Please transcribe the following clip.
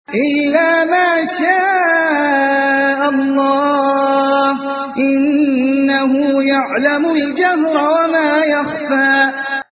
إلا ما شاء الله إنه يعلم الجهر وما يخفى